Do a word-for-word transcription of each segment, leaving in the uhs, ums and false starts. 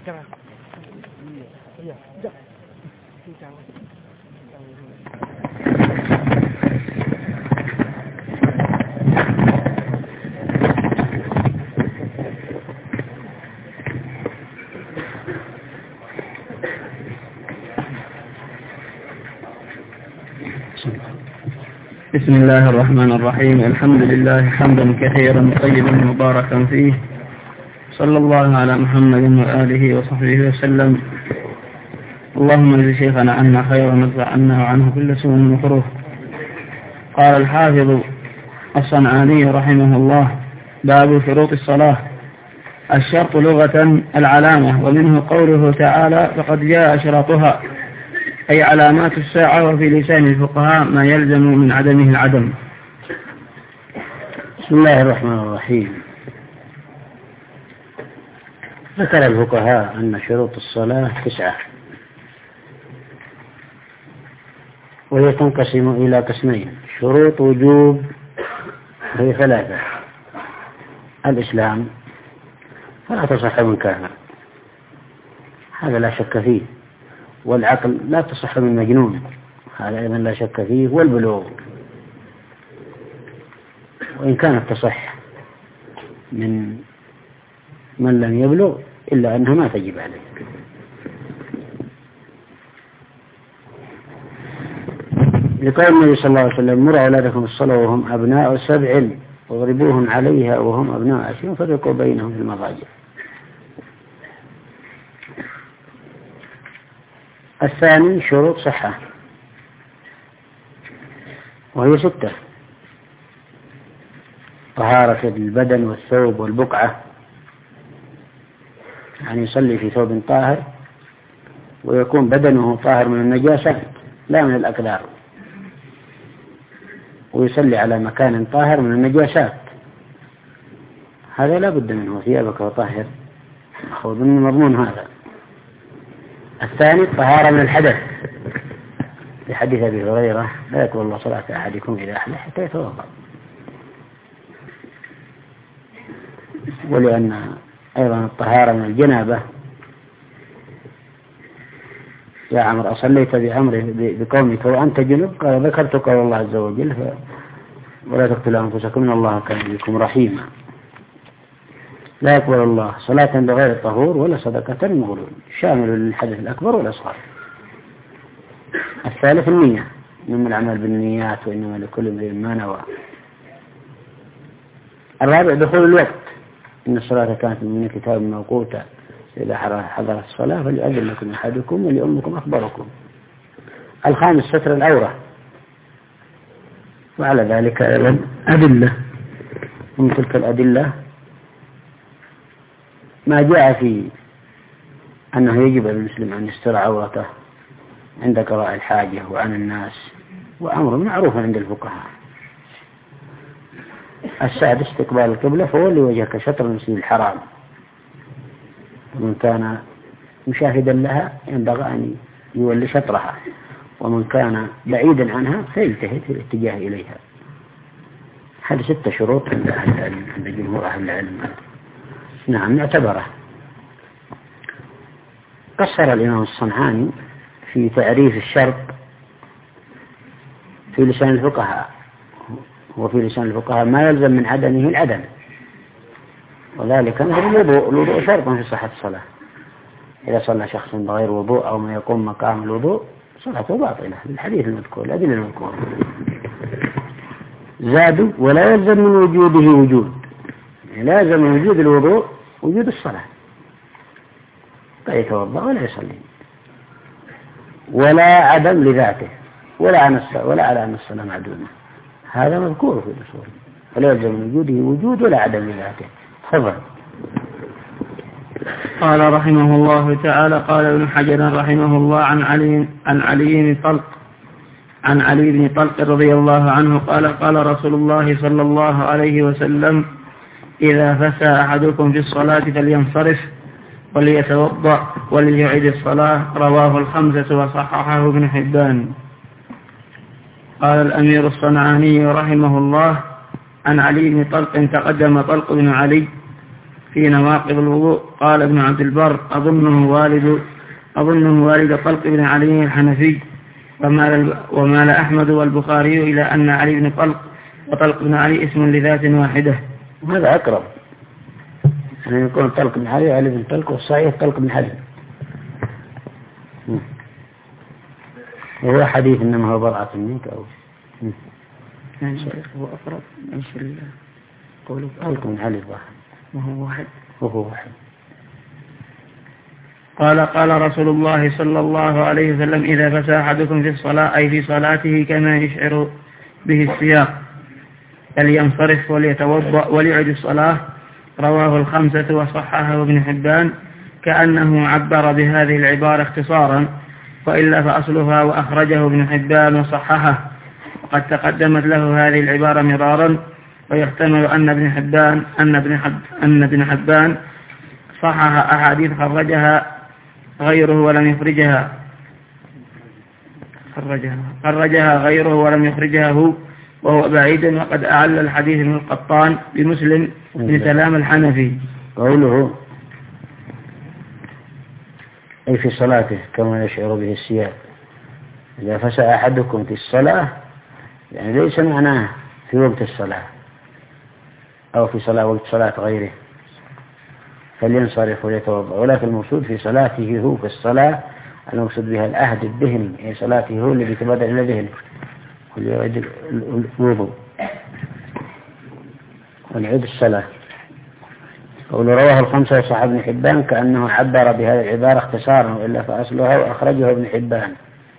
بسم الله الرحمن الرحيم. الحمد لله حمدا كثيرا طيبا مباركا فيه، صلى الله على محمد وآله وصحبه وسلم. اللهم اجز شيخنا عنا خيرا وادفع عنا وعنه كل سوء ومكروه. قال الحافظ الصنعاني رحمه الله: باب شروط الصلاة. الشرط لغة العلامة، ومنه قوله تعالى: فقد جاء أشراطها، أي علامات الساعة، وفي لسان الفقهاء ما يلزم من عدمه العدم. بسم الله الرحمن الرحيم. ذكر الفقهاء أن شروط الصلاة تسعة، وهي تنقسم إلى قسمين: شروط وجوب هي ثلاثة: الإسلام فلا تصح من كافر، هذا لا شك فيه، والعقل لا تصح من مجنون، هذا أيضا لا شك فيه، والبلوغ وإن كانت تصح من من لم يبلغ إلا أنها ما تجب عليه. لقول النبي صلى الله عليه وسلم: مروا أولادكم الصلاة وهم أبناء سبع واضربوهم عليها وهم أبناء عشر وفرقوا بينهم في المضاجع. الثاني شروط صحة، وهي ستة: طهارة البدن والثوب والبقعة، يعني يصلي في ثوب طاهر ويكون بدنه طاهر من النجاسة لا من الأقدار، ويصلي على مكان طاهر من النجاسات، هذا لا بد منه. ثيابك وطهر، مأخوذ من مضمون هذا. الثاني الطهارة من الحدث، في حديث أبي هريرة: لا يقبل الله صلاة أحدكم إذا أحدث حتى يتوضأ. ولأن أيضا الطهارة من الجنابة: يا عمر أصليت بأمره بقومك وأنت جنب؟ قال: ذكرت قول الله عز وجل: ولا تقتلوا أنفسكم إن الله كان بكم رحيما. لا يقبل الله صلاة بغير طهور ولا صدقة مغلول، شامل للحدث الأكبر والأصغر. الثالث النية، إنما الأعمال بالنيات وإنما لكل امرئ ما نوى. الرابع دخول الوقت، إن الصلاة كانت من كتاب موقوتا، إذا حضرت الصلاة فليأذن لكم أحدكم وليؤمكم أخبركم. الخامس ستر العورة، وعلى ذلك أيضا أدلة، ومن تلك الأدلة ما جاء في أنه يجب على المسلم أن يستر عورته عند قضاء الحاجة وعن الناس، وأمر معروف عند الفقهاء. السادس استقبال القبلة، فولي وجهك شطر المسجد الحرام، ومن كان مشاهدا لها ينبغي أن يولي شطرها، ومن كان بعيدا عنها فيجتهد في الاتجاه إليها. هذه ستة شروط عند أهل العلم، عند جمهور أهل العلم. نعم نعتبره. قصر الإمام الصنعاني في تعريف الشرط في لسان الفقهاء، وفي لسان الفقهاء ما يلزم من عدمه العدم، وذلك مثل الوضوء. الوضوء شرط في صحة الصلاة، إذا صلى شخص بغير وضوء أو ما يقوم مقام الوضوء صلاته باطلة، الحديث المذكور، الأدلة المذكورة. زادوا: ولا يلزم من وجوده وجود، لا يلزم من وجود الوضوء وجود الصلاة، قد يتوضأ ولا يصلي، ولا عدم لذاته، ولا عن ولا على أن الصلاة معدومة، هذا مذكور في الأصول. ولا يلزم من وجوده وجود ولا عدم لذاته. تفضل. قال رحمه الله تعالى: قال ابن حجر رحمه الله عن علي عن علي بن طلق عن علي بن طلق رضي الله عنه قال: قال رسول الله صلى الله عليه وسلم: إذا فسى أحدكم في الصلاة فلينصرف وليتوضأ وليعيد الصلاة. رواه الخمسة وصححه ابن حبان. قال الأمير الصنعاني رحمه الله عن علي بن طلق: تقدم طلق بن علي في نواقض الوضوء. قال ابن عبد البر أظنه والد أظنه والد طلق بن علي الحنفي، ومال, ومال أحمد والبخاري إلى أن علي بن طلق وطلق بن علي اسم لذات واحدة. هذا أقرب، يعني يكون طلق بن علي علي بن طلق، والصحيح طلق بن علي، وهو حديث إنما هو بضعة منك أو يعني هو أقرب إيش قوله طلق بن علي واحد وهو واحد وهو واحد. قال قال رسول الله صلى الله عليه وسلم إذا فسى أحدكم في الصلاة أي في صلاته كما يشعر به السياق فلينصرف وليتوضأ وليعد الصلاة. رواه الخمسة وصححه ابن حبان، كأنه عبر بهذه العبارة اختصارا، وإلا فأصلها وأخرجه ابن حبان وصححه، وقد تقدمت له هذه العبارة مرارا، ويحتمل أن ابن حبان أن ابن حب أن ابن حبان صحح أحاديث خرجها غيره ولم يخرجها خرجها خرجها غيره ولم يخرجها هو، وهو بعيد. وقد أعل الحديث من القطان بمسلم بن سلام الحنفي. قوله أي في صلاته كما يشعر به السياق، إذا فسى أحدكم في الصلاة يعني ليس معناه في وقت الصلاة أو في صلاة وقت صلاة غيره فلينصرف ويتوضأ، ولكن المقصود في صلاته هو في الصلاة المقصود بها العهد الذهني، أي صلاته هو اللي بيتبادر إلى ذهنه وليعد الوضوء وليعد الصلاة. قول رواه الخمسة وصححه ابن حبان، كأنه عبر بهذه العبارة اختصارا، وإلا فأصلها وأخرجه ابن حبان،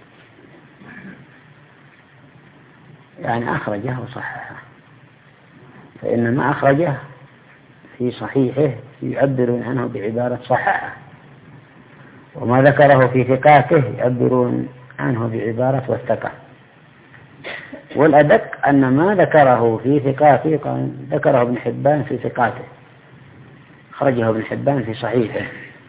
يعني أخرجه وصححه، فإنما أخرجه في صحيحه يعبرون عنه بعبارة صححه، وما ذكره في ثقاته يعبرون عنه بعبارة وثقه. والأدق أن ما ذكره في ثقاته ذكره ابن حبان في ثقاته، خرجه ابن حبان في صحيحه.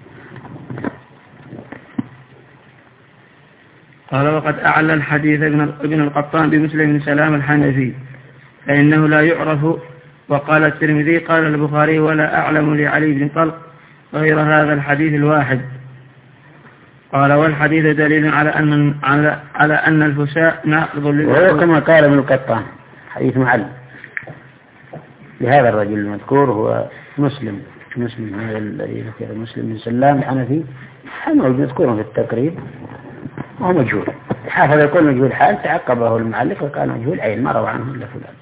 قال وقد أعل الحديث ابن القطان بمسلم بن سلام الحنفي فإنه لا يعرف. وقال الترمذي قال البخاري ولا أعلم لعلي بن طلق غير هذا الحديث الواحد. قال والحديث دليل على أن على على أن الفساء ناقض للوضوء، وهو كما قال ابن القطان حديث معل لهذا الرجل المذكور هو مسلم مسلم هذا الذي ذكر مسلم بن سلام الحنفي، أنه مذكور في التقريب وهو مجهول، حافظ يقول مجهول حال، تعقبه المعلق وقال مجهول عين ما روى عنه إلا فلان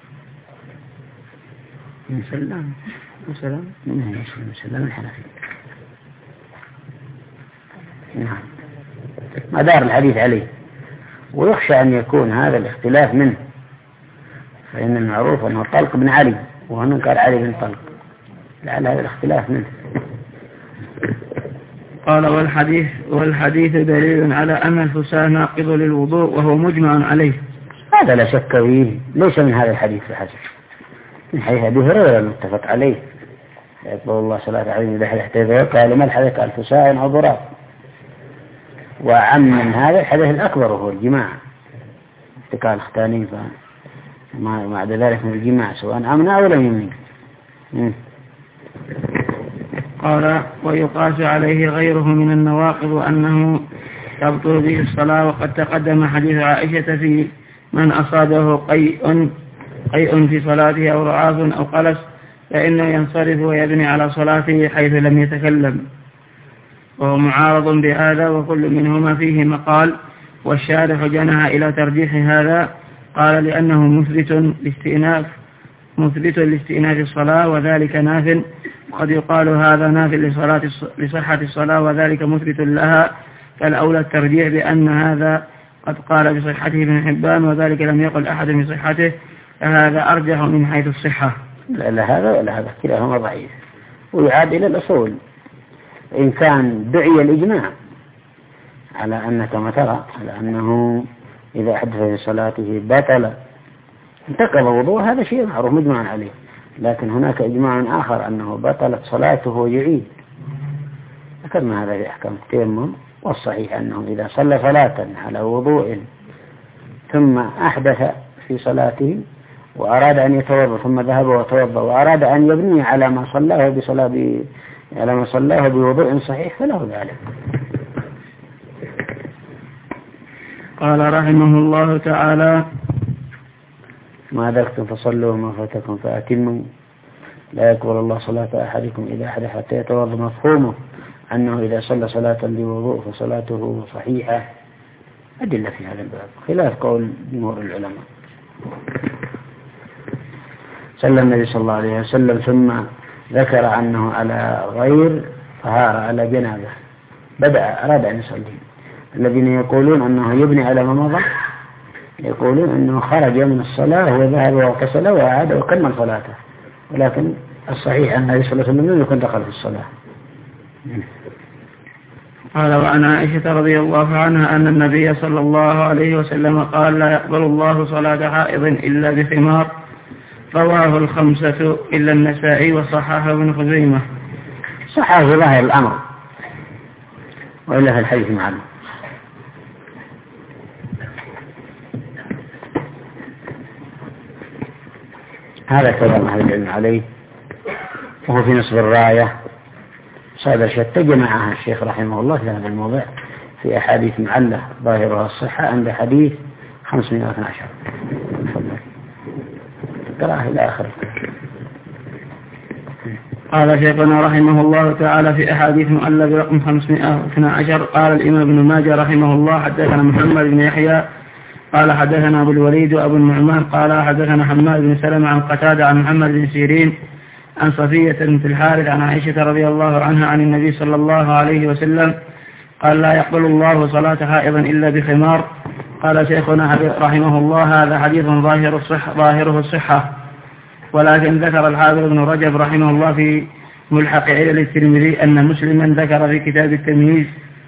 بن سلام مسلم بن سلام الحنفي. نعم مدار الحديث عليه، ويخشى أن يكون هذا الاختلاف منه، فإن المعروف أنه طلق بن علي وهنا قال علي بن طلق، لعل هذا الاختلاف منه. قال والحديث والحديث دليل على أن الفساء ناقض للوضوء وهو مجمع عليه. هذا لا شك فيه، ليس من هذا الحديث فحسب، من حديث أبي هريرة المتفق عليه يقول الله صلاة عليه إذا احتذى قال ما الحديث؟ قال فساء أو ضراب. وعم من هذا الحدث الأكبر وهو الجماع، اتكال اختانين فما بعد ذلك من الجماع سواء أمنا أو لم يمن. قال ويقاس عليه غيره من النواقض وأنه تبطل به الصلاة. وقد تقدم حديث عائشة في من أصابه قيء قيء في صلاته أو رعاف أو قلس فإنه ينصرف ويبني على صلاته حيث لم يتكلم، وهو معارض بهذا وكل منهما فيه مقال. والشارح جنح إلى ترجيح هذا، قال لأنه مثبت لاستئناف مثبت لاستئناف الصلاة وذلك ناف، وقد يقال هذا ناف لصلاة لصحة الصلاة وذلك مثبت لها، فالأولى الترجيح بأن هذا قد قال بصحته ابن حبان وذلك لم يقل أحد بصحته، فهذا أرجح من حيث الصحة. لا, لا هذا ولا هذا كلاهما ضعيف، ويعاد إلى الأصول. إن كان دعي الإجماع على أن كما ترى على أنه إذا حدث في صلاته بطل انتقض وضوء، هذا شيء معروف مجمع عليه، لكن هناك إجماع آخر أنه بطلت صلاته ويعيد، ذكرنا هذا في أحكام التيمم. والصحيح أنه إذا صلى صلاة على وضوء ثم أحدث في صلاته وأراد أن يتوضأ ثم ذهب وتوضأ وأراد أن يبني على ما صلاه بصلاة ب... على ما صلاه بوضوء صحيح فله ذلك. قال رحمه الله تعالى: ما أدركتم فصلوا وما فاتكم فأتموا لا يقبل الله صلاة أحدكم إذا أحد حتى يتوضأ. مفهومه أنه إذا صلى صلاة بوضوء فصلاته صحيحة. أدلة في هذا الباب خلاف قول جمهور العلماء. صلى النبي صلى الله عليه وسلم ثم ذكر أنه على غير طهارة على جنابه، بدأ أراد أن يصلي. الذين يقولون أنه يبني على ما مضى يقولون أنه خرج من الصلاة وذهب وغسل وأعاد وكمل صلاته، ولكن الصحيح أن النبي صلى الله عليه وسلم لم يكن دخل في الصلاة. قال: وعن عائشة رضي الله عنها أن النبي صلى الله عليه وسلم قال: لا يقبل الله صلاة حائض إلا بخمار. رواه الخمسة إلا النسائي وصححه ابن خزيمة. صححه ظاهر الأمر وإلا في الحديث معلوم. هذا كلام أهل العلم عليه، وهو في نصب الراية صادر شتى جمعها الشيخ رحمه الله في هذا الموضع في أحاديث معلة ظاهرها الصحة عند حديث خمسمائة واثني عشر. قرأه إلى آخر. قال شيخنا رحمه الله تعالى في أحاديث معلة برقم خمسمائة واثني عشر: قال الإمام ابن ماجه رحمه الله: حدثنا محمد بن يحيى قال حدثنا أبو الوليد وأبو النعمان قال حدثنا حماد بن سلمة عن قتادة عن محمد بن سيرين عن صفية بنت الحارث عن عائشة رضي الله عنها عن النبي صلى الله عليه وسلم قال: لا يقبل الله صلاة حائض إلا بخمار. قال شيخنا رحمه الله: هذا حديث ظاهر الصحة ظاهره الصحة، ولكن ذكر الحافظ ابن رجب رحمه الله في ملحق علل الترمذي أن مسلما ذكر في كتاب التمييز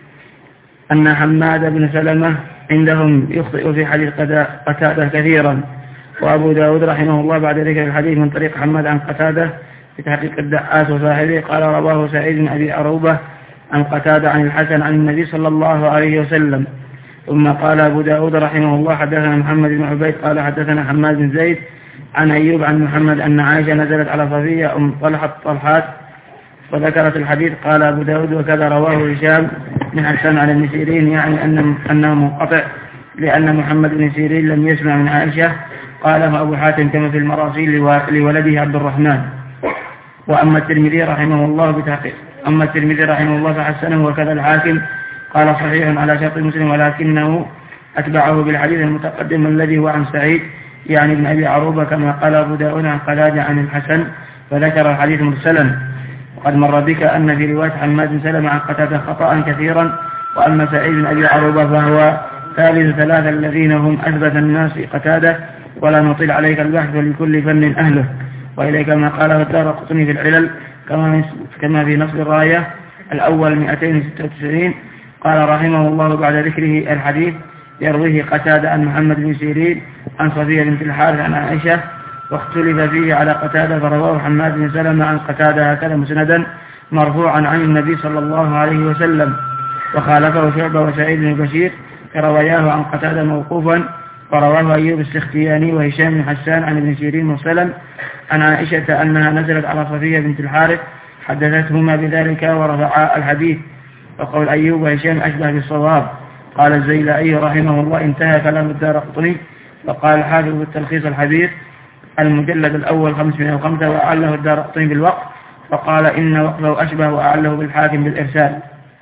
أن حماد بن سلمة عندهم يخطئ في حديث قتادة كثيرا. وأبو داود رحمه الله بعد ذكر الحديث من طريق حماد عن قتادة في تحقيق الدعاس وصاحبه قال: رواه سعيد بن أبي عروبة عن قتادة عن الحسن عن النبي صلى الله عليه وسلم. ثم قال أبو داود رحمه الله: حدثنا محمد بن عبيد قال حدثنا حماد بن زيد عن أيوب عن محمد أن عائشة نزلت على صفية أم طلحة طلحات وذكرت الحديث. قال أبو داود: وكذا رواه هشام من حسان عن ابن سيرين، يعني أن أنه منقطع لأن محمد بن سيرين لم يسمع من عائشة. قال أبو حاتم كما في المراسيل لولده عبد الرحمن. وأما الترمذي رحمه الله بتحقيق أما الترمذي رحمه الله فحسنه وكذا الحاكم قال: صحيح على شرط مسلم، ولكنه أتبعه بالحديث المتقدم الذي هو عن سعيد يعني ابن أبي عروبة كما قال أبو داود عن قتادة عن الحسن، فذكر الحديث مرسلا. وقد مر بك أن في رواية حماد بن سلمة عن قتادة خطأ كثيرا. وأما سعيد بن أبي عروبة فهو ثالث ثلاثة الذين هم أثبت الناس قتادة، ولا نطيل عليك البحث ولكل فن أهله. وإليك ما قاله الدارقطني في العلل كما في نصب الراية الأول مئتين وستة وتسعين. قال رحمه الله بعد ذكره الحديث: يرويه قتادة عن محمد بن سيرين عن صفية بنت الحارث عن عائشة، واختلف فيه على قتادة فرواه حماد بن سلمة عن قتادة هكذا مسندا مرفوعا عن النبي صلى الله عليه وسلم. وخالفه شعبة وسعيد بن بشير فروياه عن قتادة موقوفا، ورواه أيوب السختياني وهشام بن حسان عن ابن سيرين مرسلا عن عائشة أنها نزلت على صفية بنت الحارث حدثتهما بذلك ورفعا الحديث. وقول أيوب وهشام أشبه بالصواب. قال الزيلائي رحمه الله: انتهى كلام الدارقطني. وقال الحافظ بالتلخيص الحديث المجلد الأول خمسمائة وخمسة وأعله الدارقطني بالوقف، وقال إن وقفه أشبه وأعله بالحاكم بالإرسال.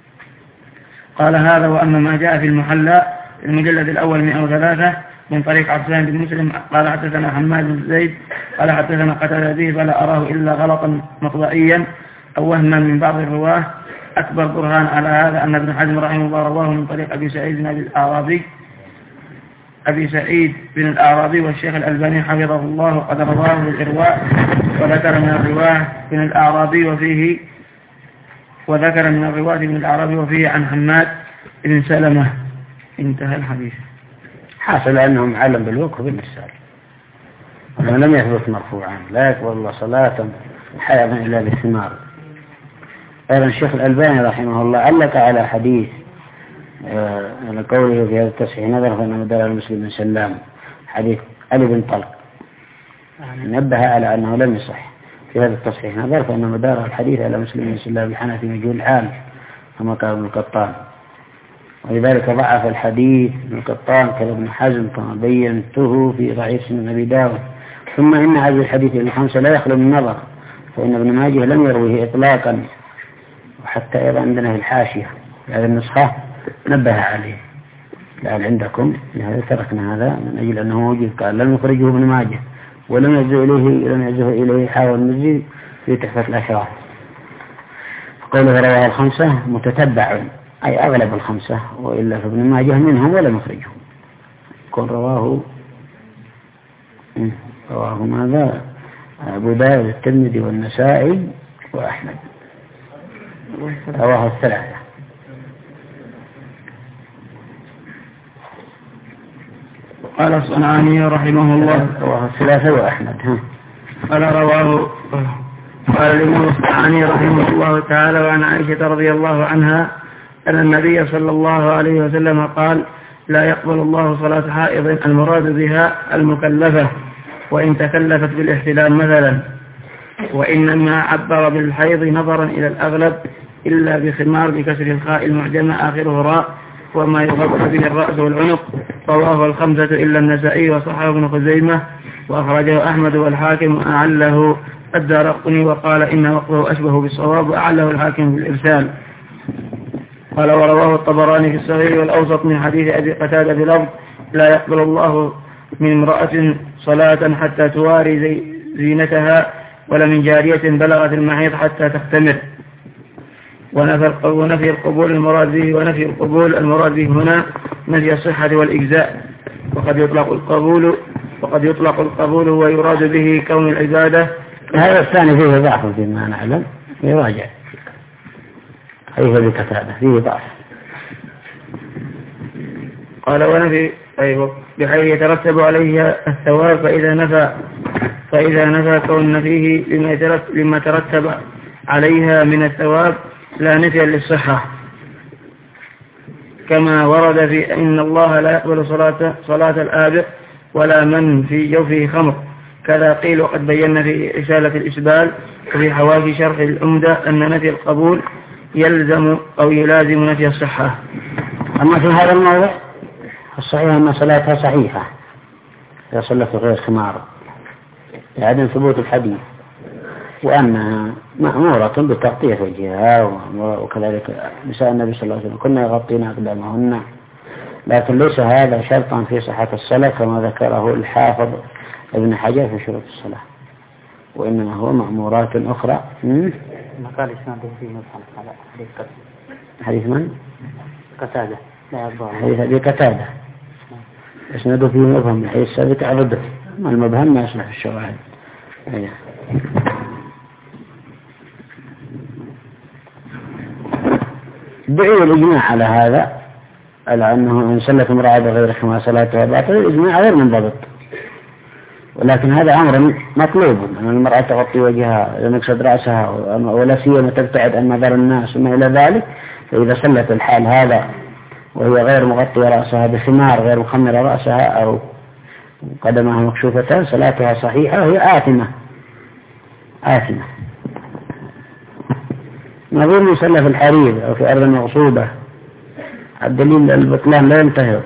قال هذا. وأما ما جاء في المحلى المجلد الأول مئة وثلاثة من طريق عبدان بن مسلم قال حدثنا حماد بن زيد قال حدثنا قتادة به فلا أراه إلا غلطا مطبعيا أو وهما من بعض الرواه. أكبر برهان على هذا أن ابن حزم رحمه الله رواه من طريق أبي سعيد بن الأعرابي أبي سعيد بن الأعرابي والشيخ الألباني حفظه الله قد رواه بالإرواء، وذكر من الرواه من الأعرابي وفيه وذكر من الرواة من الأعرابي وفيه عن حماد بن سلمة. انتهى الحديث. حاصل أنهم علم بالوقف بالإرسال، ولم يثبت مرفوعا: لا يقبل الله صلاة حائض إلا بالثمار. أيضا الشيخ الألباني رحمه الله علق على حديث على قوله في هذا التصحيح نظر فإن مدار المسلم بن سلام حديث علي بن طلق نبه على أنه لم يصح في هذا التصحيح، نظر فإن مدار الحديث على مسلم بن الله بالحنفي مجهول الحال كما قال ابن القطان، ولذلك ضعف الحديث ابن القطان كذا ابن حزم كما بينته في ضعيف سنن أبي داود. ثم إن هذه الحديث الخمسة لا يخلو من نظر، فإن ابن ماجه لم يرويه إطلاقا، وحتى أيضا عندنا في الحاشية في هذه النسخة نبه عليه، لعل عندكم لهذا تركنا هذا من أجل أنه موجود، قال لم يخرجه ابن ماجه ولم يجزه إليه لم يجزه إليه حاول المزي في تحفة الأشراف. قوله رواه الخمسة متتبع أي أغلب الخمسة، وإلا فابن ماجه منهم ولم يخرجه. يكون رواه رواه ماذا أبو داود الترمذي والنسائي وأحمد، رواه الثلاثة. قال الصنعاني رحمه الله رواه الثلاثة وأحمد. ها قال رواه قال الإمام الصنعاني رحمه الله تعالى وعن عائشة رضي الله عنها أن النبي صلى الله عليه وسلم قال: لا يقبل الله صلاة حائض المراد بها المكلفة وإن تكلفت بالاحتلام مثلا، وإنما عبر بالحيض نظرا إلى الأغلب إلا بخمار بكسر الخاء المعجمة آخره راء وما يغطى به الرأس والعنق. رواه الخمسة إلا النسائي وصححه ابن خزيمة وأخرجه أحمد والحاكم وأعله الدارقطني وقال إن وقفه أشبه بالصواب وأعله الحاكم بالإرسال. قال ورواه الطبراني في الصغير والأوسط من حديث أبي قتادة بلفظ: لا يقبل الله من امرأة صلاة حتى تواري زي زينتها ولا من جارية بلغت المحيض حتى تختمر. ونفي القبول المراد به ونفي القبول المراد به هنا نفي الصحة والإجزاء، وقد يطلق القبول وقد يطلق القبول ويراد به كون العبادة. هذا الثاني فيه ضعف فيما نعلم، يراجع أيه بكتابة فيه ضعف. قال ونفي أيوة بحيث يترتب عليه الثواب، فإذا نفى فإذا نفى كون نفيه لما, لما ترتب عليها من الثواب لا نفي للصحة، كما ورد في إن الله لا يقبل صلاة, صلاة الآبق ولا من في جوفه خمر، كذا قيل. وقد بينا في رسالة الإسبال وفي حواشي شرح الأمدة أن نفي القبول يلزم أو يلازم نفي الصحة. أما في هذا الموضع الصحيح أن صلاتها صحيحة إذا صلت غير خمار لعدم ثبوت الحديث، وأنها مأمورة بتغطية وجهها، وكذلك نساء النبي صلى الله عليه وسلم كنا يغطين أقدامهن، لكن ليس هذا شرطا في صحة الصلاة كما ذكره الحافظ ابن حجر في شروط الصلاة، وإنما هو مأمورات أخرى. مقال إسناده فيه مبهم على حديث قتادة. حديث من؟ قتادة لا يرضى حديث أبي قتادة إسناده فيه مبهم حديث ثابت عرضه، ما المبهم ما يصلح الشواهد. أيه. دعي الإجماع على هذا، على أنه إن صلت امرأة بغير خمار صلاتها باطلة، الإجماع غير منضبط، ولكن هذا أمر مطلوب أن المرأة تغطي وجهها ومقصد رأسها ولا سيما تبتعد عن نظر الناس وما إلى ذلك. فإذا صلت الحال هذا وهي غير مغطية رأسها بخمار غير مخمرة رأسها أو قدمها مكشوفتان صلاتها صحيحة وهي آثمة آثمة. نظير من صلى في الحرير أو في أرض مغصوبة الدليل البطلان لا ينتهي.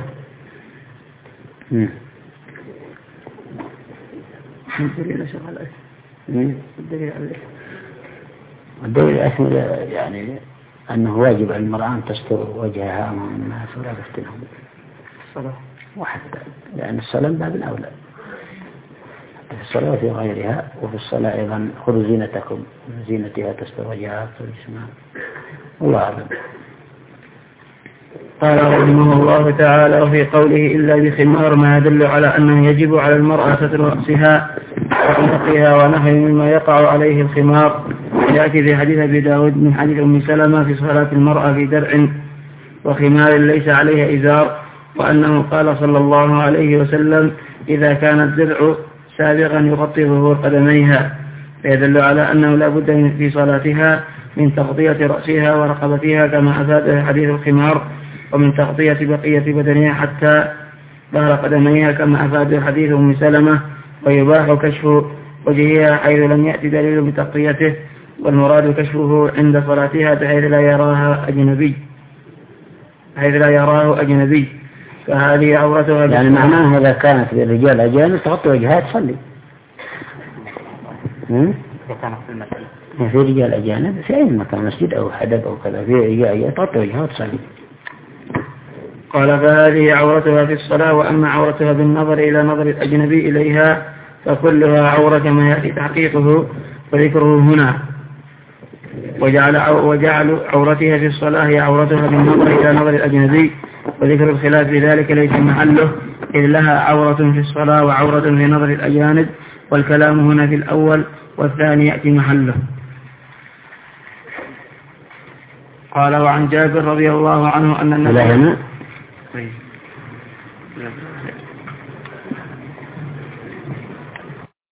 الدليل شغال الدليل على الدليل الأسمى يعني أنه واجب على المرأة أن تستر وجهها أمام الناس ولا تفتنهم الصلاة، وحتى لأن الصلاة باب الأولى في الصلاة وفي غيرها. وفي الصلاة أيضا خذوا زينتكم، زينتها تستر وجهها في جسمها، والله أعلم. قال رحمه الله تعالى وفي قوله إلا بخمار ما يدل على أنه يجب على المرأة ستر رأسها وعنقها ونحو مما يقع عليه الخمار. يأتي في حديث أبي داود من حديث أم سلمة في صلاة المرأة في درع وخمار ليس عليها إزار، وأنه قال صلى الله عليه وسلم إذا كان الدرع سابقا يغطي ظهور قدميها، فيدل على أنه لا بد في صلاتها من تغطية رأسها ورقبتها كما أفاد حديث الخمار، ومن تغطية بقية بدنها حتى ظهر قدميها كما أفاد حديث أم سلمة، ويباح كشف وجهها حيث لم يأتي دليل بتغطيته، والمراد كشفه عند صلاتها بحيث لا يراها أجنبي بحيث لا يراه أجنبي، فهذه عورتها. يعني معناه إذا كانت للرجال أجانب تغطي وجهها تصلي. إذا كانت في المسجد. في رجال أجانب في أي مكان، مسجد أو حدب أو كذا، في رجال تغطي وجهها وتصلي. قال فهذه عورتها في الصلاة. وأما عورتها بالنظر إلى نظر الأجنبي إليها فكلها عورة كما يأتي تحقيقه وذكره هنا. وجعل وجعل عورتها في الصلاة هي عورتها بالنظر إلى نظر الأجنبي، وذكر الخلاف في ذلك ليس محله، إذ لها عورة في الصلاة وعورة في نظر الأجانب، والكلام هنا في الأول والثاني يأتي محله. قال وعن جابر رضي الله عنه أن النبي